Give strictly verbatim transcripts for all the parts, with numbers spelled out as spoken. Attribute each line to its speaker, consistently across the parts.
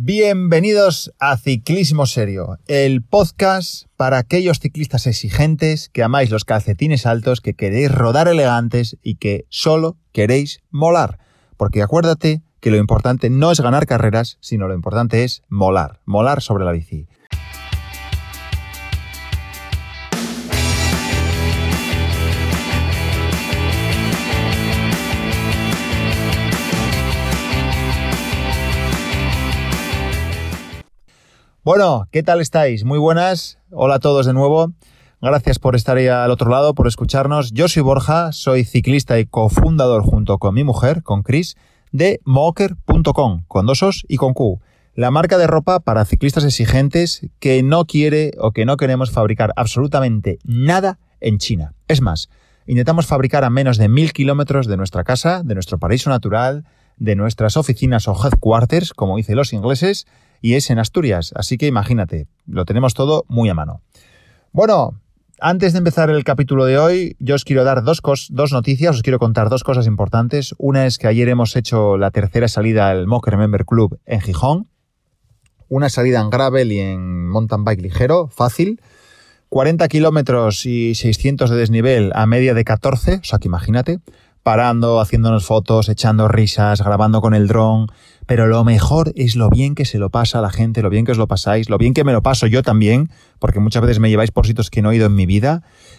Speaker 1: Bienvenidos a Ciclismo Serio, el podcast para aquellos ciclistas exigentes que amáis los calcetines altos, que queréis rodar elegantes y que solo queréis molar. Porque acuérdate que lo importante no es ganar carreras, sino lo importante es molar, molar sobre la bici. Bueno, ¿qué tal estáis? Muy buenas. Hola a todos de nuevo. Gracias por estar ahí al otro lado, por escucharnos. Yo soy Borja, soy ciclista y cofundador junto con mi mujer, con Chris, de moker punto com, con dos os y con Q. La marca de ropa para ciclistas exigentes que no quiere o que no queremos fabricar absolutamente nada en China. Es más, intentamos fabricar a menos de mil kilómetros de nuestra casa, de nuestro paraíso natural, de nuestras oficinas o headquarters, como dicen los ingleses, y es en Asturias, así que imagínate, lo tenemos todo muy a mano. Bueno, antes de empezar el capítulo de hoy, yo os quiero dar dos, cos- dos noticias, os quiero contar dos cosas importantes. Una es que ayer hemos hecho la tercera salida al Moker Member Club en Gijón, una salida en gravel y en mountain bike ligero, fácil, cuarenta kilómetros y seiscientos de desnivel a media de catorce, o sea que imagínate, parando, haciéndonos fotos, echando risas, grabando con el dron, pero lo mejor es lo bien que se lo pasa a la gente, lo bien que os lo pasáis, lo bien que me lo paso yo también, porque muchas veces me lleváis por sitios que no he ido en mi vida,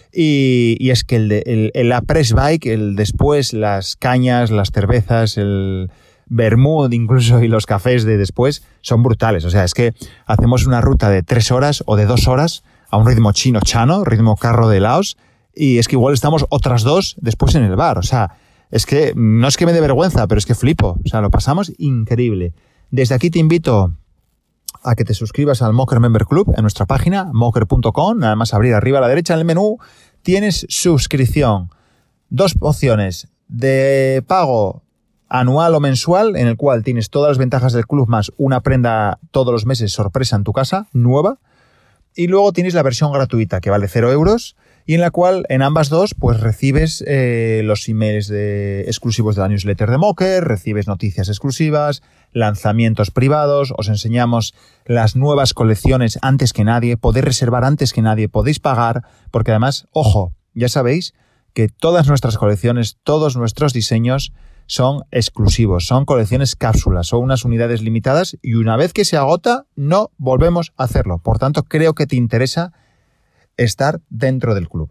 Speaker 1: y, y es que el, de, el, el la press bike, el después, las cañas, las cervezas, el vermut incluso y los cafés de después son brutales, o sea, es que hacemos una ruta de tres horas o de dos horas a un ritmo chino chano, ritmo carro de Laos, y es que igual estamos otras dos después en el bar. O sea, es que no es que me dé vergüenza, pero es que flipo. O sea, lo pasamos increíble. Desde aquí te invito a que te suscribas al Moker Member Club en nuestra página, moker punto com. Nada más abrir arriba a la derecha en el menú tienes suscripción. Dos opciones de pago anual o mensual, en el cual tienes todas las ventajas del club más una prenda todos los meses sorpresa en tu casa, nueva. Y luego tienes la versión gratuita, que vale cero euros, y en la cual, en ambas dos, pues recibes eh, los emails de, exclusivos de la newsletter de Moker, recibes noticias exclusivas, lanzamientos privados, os enseñamos las nuevas colecciones antes que nadie, podéis reservar antes que nadie, podéis pagar, porque además, ojo, ya sabéis que todas nuestras colecciones, todos nuestros diseños son exclusivos, son colecciones cápsulas, son unas unidades limitadas y una vez que se agota, no volvemos a hacerlo. Por tanto, creo que te interesa estar dentro del club.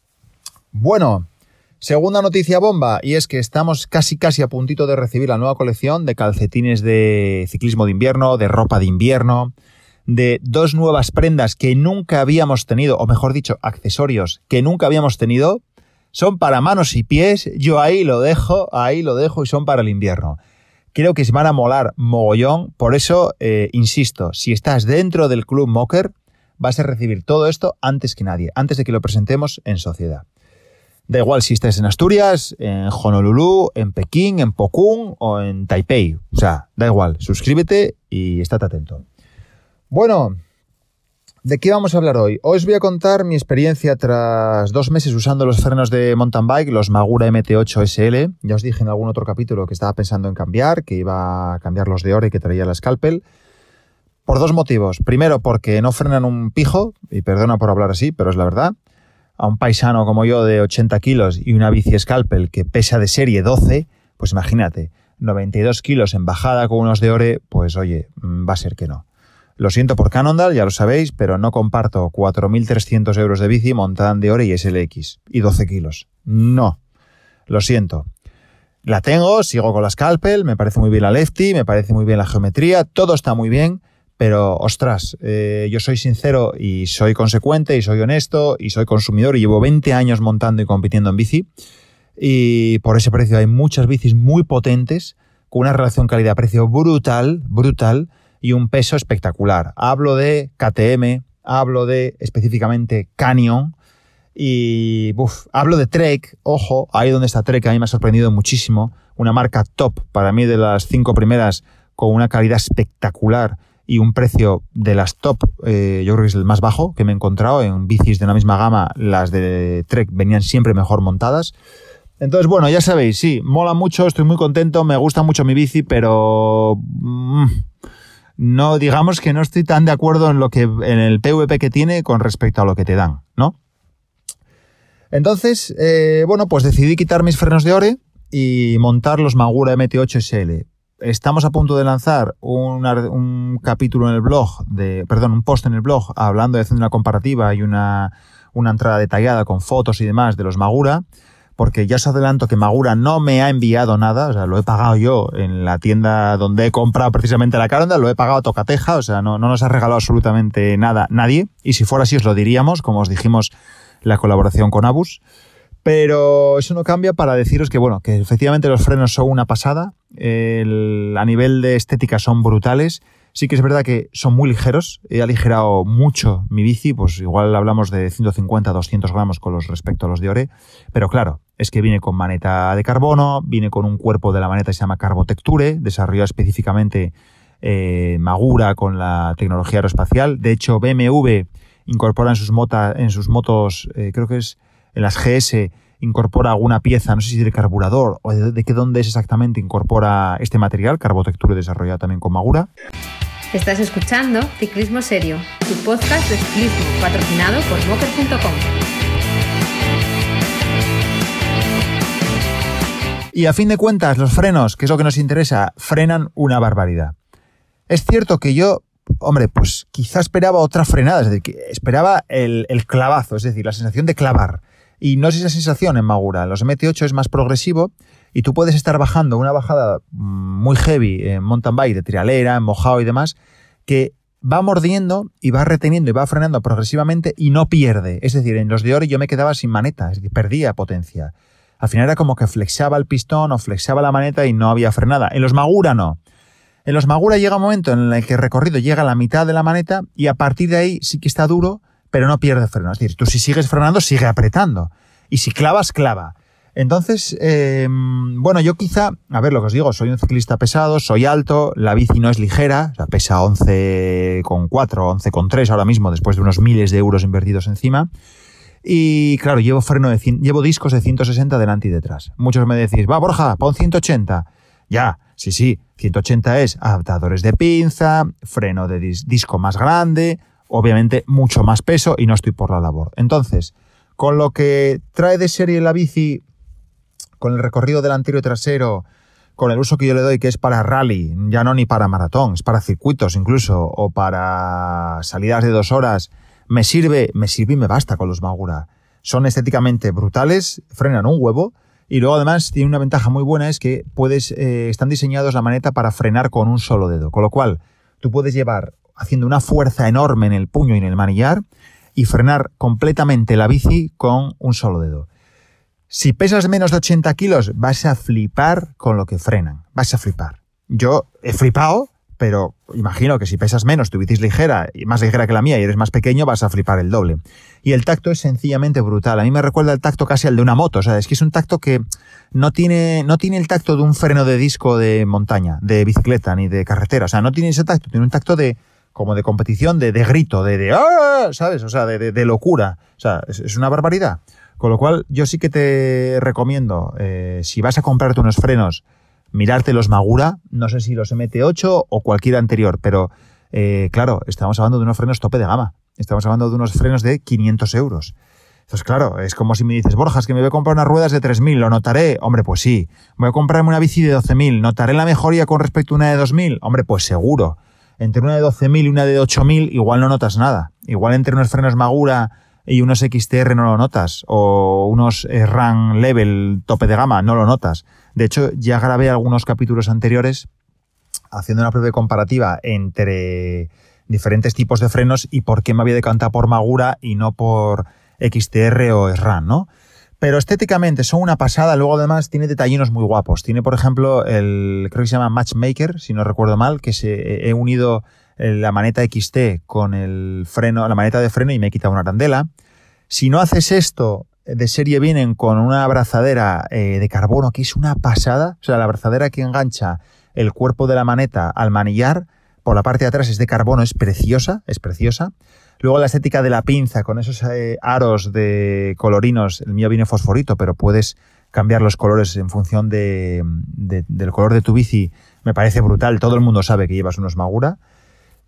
Speaker 1: Bueno, segunda noticia bomba, y es que estamos casi casi a puntito de recibir la nueva colección de calcetines de ciclismo de invierno, de ropa de invierno, de dos nuevas prendas que nunca habíamos tenido, o mejor dicho, accesorios que nunca habíamos tenido. Son para manos y pies, yo ahí lo dejo, ahí lo dejo y son para el invierno. Creo que se van a molar mogollón, por eso, eh, insisto, si estás dentro del Club Moker, vas a recibir todo esto antes que nadie, antes de que lo presentemos en sociedad. Da igual si estás en Asturias, en Honolulu, en Pekín, en Pokún o en Taipei. O sea, da igual, suscríbete y estate atento. Bueno, ¿de qué vamos a hablar hoy? Hoy os voy a contar mi experiencia tras dos meses usando los frenos de mountain bike, los Magura M T ocho S L. Ya os dije en algún otro capítulo que estaba pensando en cambiar, que iba a cambiar los de Ore y que traía la Scalpel. Por dos motivos. Primero, porque no frenan un pijo, y perdona por hablar así, pero es la verdad. A un paisano como yo de ochenta kilos y una bici Scalpel que pesa de serie doce, pues imagínate, noventa y dos kilos en bajada con unos de Ore, pues oye, va a ser que no. Lo siento por Cannondale, ya lo sabéis, pero no comparto cuatro mil trescientos euros de bici montada en de Ore y S L X y doce kilos. No, lo siento. La tengo, sigo con la Scalpel, me parece muy bien la Lefty, me parece muy bien la geometría, todo está muy bien. Pero, ostras, eh, yo soy sincero y soy consecuente y soy honesto y soy consumidor y llevo veinte años montando y compitiendo en bici y por ese precio hay muchas bicis muy potentes con una relación calidad-precio brutal, brutal y un peso espectacular. Hablo de K T M, hablo de específicamente Canyon y uf, hablo de Trek, ojo, ahí donde está Trek a mí me ha sorprendido muchísimo, una marca top para mí de las cinco primeras con una calidad espectacular y un precio de las top, eh, yo creo que es el más bajo que me he encontrado. En bicis de la misma gama, las de Trek venían siempre mejor montadas. Entonces, bueno, ya sabéis, sí, mola mucho, estoy muy contento, me gusta mucho mi bici, pero mmm, no digamos que no estoy tan de acuerdo en lo que en el P V P que tiene con respecto a lo que te dan, ¿no? Entonces, eh, bueno, pues decidí quitar mis frenos de Ore y montar los Magura M T ocho S L. Estamos a punto de lanzar un, un capítulo en el blog, de, perdón, un post en el blog hablando de hacer una comparativa y una, una entrada detallada con fotos y demás de los Magura, porque ya os adelanto que Magura no me ha enviado nada, o sea, lo he pagado yo en la tienda donde he comprado precisamente la Caronda, lo he pagado a tocateja, o sea, no, no nos ha regalado absolutamente nada nadie, y si fuera así os lo diríamos, como os dijimos la colaboración con Abus, pero eso no cambia para deciros que, bueno, que efectivamente los frenos son una pasada, el, a nivel de estética son brutales, sí que es verdad que son muy ligeros, he aligerado mucho mi bici, pues igual hablamos de ciento cincuenta a doscientos gramos con los respecto a los de Ore, pero claro, es que viene con maneta de carbono, viene con un cuerpo de la maneta que se llama Carbotecture, desarrollado específicamente eh, Magura con la tecnología aeroespacial, de hecho B M W incorpora en sus, mota, en sus motos, eh, creo que es en las G S, incorpora alguna pieza, no sé si de carburador o de, de qué dónde es exactamente, incorpora este material, Carbotecture, desarrollado también con Magura.
Speaker 2: Estás escuchando Ciclismo Serio, tu podcast de ciclismo, patrocinado por moker punto com.
Speaker 1: Y a fin de cuentas, los frenos, que es lo que nos interesa, frenan una barbaridad. Es cierto que yo, hombre, pues quizá esperaba otra frenada, es decir, que esperaba el, el clavazo, es decir, la sensación de clavar. Y no es esa sensación en Magura. Los M T ocho es más progresivo y tú puedes estar bajando una bajada muy heavy en mountain bike, de trialera, en mojado y demás, que va mordiendo y va reteniendo y va frenando progresivamente y no pierde. Es decir, en los de Ore yo me quedaba sin maneta, es decir, perdía potencia. Al final era como que flexaba el pistón o flexaba la maneta y no había frenada. En los Magura no. En los Magura llega un momento en el que el recorrido llega a la mitad de la maneta y a partir de ahí sí que está duro, pero no pierde freno. Es decir, tú si sigues frenando, sigue apretando. Y si clavas, clava. Entonces, eh, bueno, yo quizá, a ver lo que os digo, soy un ciclista pesado, soy alto, la bici no es ligera, o sea, pesa once coma cuatro, once coma tres ahora mismo, después de unos miles de euros invertidos encima. Y claro, llevo freno de llevo discos de ciento sesenta delante y detrás. Muchos me decís, va Borja, pon ciento ochenta. Ya, sí, sí, ciento ochenta es adaptadores de pinza, freno de dis- disco más grande, obviamente mucho más peso y no estoy por la labor. Entonces, con lo que trae de serie la bici, con el recorrido delantero y trasero, con el uso que yo le doy, que es para rally, ya no ni para maratón, es para circuitos incluso, o para salidas de dos horas, me sirve, me sirve y me basta con los Magura. Son estéticamente brutales, frenan un huevo, y luego además tiene una ventaja muy buena, es que puedes, eh, están diseñados la maneta para frenar con un solo dedo, con lo cual tú puedes llevar haciendo una fuerza enorme en el puño y en el manillar y frenar completamente la bici con un solo dedo. Si pesas menos de ochenta kilos, vas a flipar con lo que frenan. Vas a flipar. Yo he flipado, pero imagino que si pesas menos, tu bici es ligera, y más ligera que la mía y eres más pequeño, vas a flipar el doble. Y el tacto es sencillamente brutal. A mí me recuerda el tacto casi al de una moto. O sea, es que es un tacto que no tiene, no tiene el tacto de un freno de disco de montaña, de bicicleta, ni de carretera. O sea, no tiene ese tacto. Tiene un tacto de como de competición, de, de grito, de, de ¡ah! ¿Sabes? O sea, de, de, de locura. O sea, es, es una barbaridad. Con lo cual, yo sí que te recomiendo, eh, si vas a comprarte unos frenos, mirarte los Magura, no sé si los M T ocho o cualquier anterior, pero eh, claro, estamos hablando de unos frenos tope de gama. Estamos hablando de unos frenos de quinientos euros. Entonces, claro, es como si me dices, Borja, es que me voy a comprar unas ruedas de tres mil, ¿lo notaré? Hombre, pues sí. Voy a comprarme una bici de doce mil, ¿notaré la mejoría con respecto a una de dos mil? Hombre, pues seguro. Entre una de doce mil y una de ocho mil igual no notas nada. Igual entre unos frenos Magura y unos X T R no lo notas, o unos eh, RAM Level tope de gama no lo notas. De hecho, ya grabé algunos capítulos anteriores haciendo una breve comparativa entre diferentes tipos de frenos y por qué me había decantado por Magura y no por X T R o S RAM, ¿no? Pero estéticamente son una pasada. Luego además tiene detallinos muy guapos. Tiene, por ejemplo, el creo que se llama Matchmaker, si no recuerdo mal, que se, he unido la maneta X T con el freno, la maneta de freno y me he quitado una arandela. Si no haces esto, de serie vienen con una abrazadera eh, de carbono que es una pasada. O sea, la abrazadera que engancha el cuerpo de la maneta al manillar por la parte de atrás es de carbono, es preciosa, es preciosa. Luego la estética de la pinza con esos eh, aros de colorinos, el mío viene fosforito, pero puedes cambiar los colores en función de, de, del color de tu bici, me parece brutal. Todo el mundo sabe que llevas unos Magura.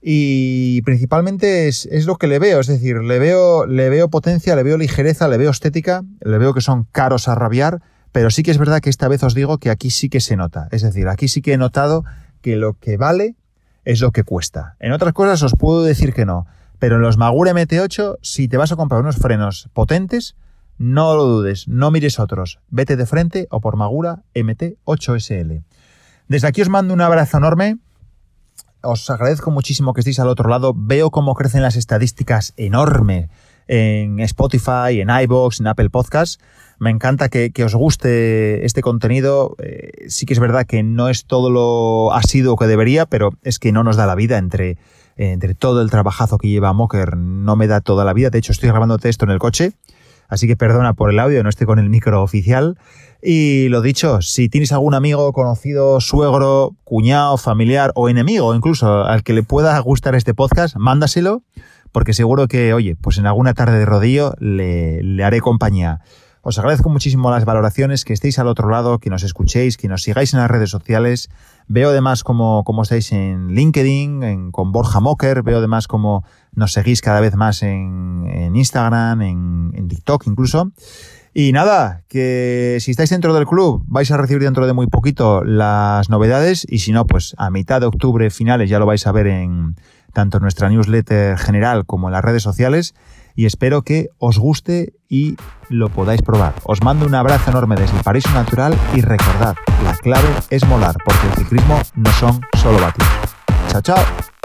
Speaker 1: y principalmente es, es lo que le veo, es decir, le veo, le veo potencia, le veo ligereza, le veo estética, le veo que son caros a rabiar, pero sí que es verdad que esta vez os digo que aquí sí que se nota, es decir, aquí sí que he notado que lo que vale es lo que cuesta. En otras cosas os puedo decir que no, pero en los Magura M T ocho, si te vas a comprar unos frenos potentes, no lo dudes, no mires otros, vete de frente o por Magura M T ocho S L. Desde aquí os mando un abrazo enorme. Os agradezco muchísimo que estéis al otro lado. Veo cómo crecen las estadísticas enormes en Spotify, en iVoox, en Apple Podcasts. Me encanta que, que os guste este contenido. Eh, sí que es verdad que no es todo lo asiduo que debería, pero es que no nos da la vida entre, eh, entre todo el trabajazo que lleva Mocker. No me da toda la vida. De hecho, estoy grabándote esto en el coche. Así que perdona por el audio, no estoy con el micro oficial. Y lo dicho, si tienes algún amigo, conocido, suegro, cuñado, familiar o enemigo incluso al que le pueda gustar este podcast, mándaselo, porque seguro que, oye, pues en alguna tarde de rodillo le, le haré compañía. Os agradezco muchísimo las valoraciones, que estéis al otro lado, que nos escuchéis, que nos sigáis en las redes sociales. Veo además cómo, cómo estáis en LinkedIn, en, con Borja Mocker. Veo además cómo nos seguís cada vez más en, en Instagram, en, en TikTok incluso. Y nada, que si estáis dentro del club vais a recibir dentro de muy poquito las novedades y si no, pues a mitad de octubre, finales, ya lo vais a ver en tanto en nuestra newsletter general como en las redes sociales. Y espero que os guste y lo podáis probar. Os mando un abrazo enorme desde el Paraíso Natural y recordad, la clave es molar, porque el ciclismo no son solo batir. Chao, chao.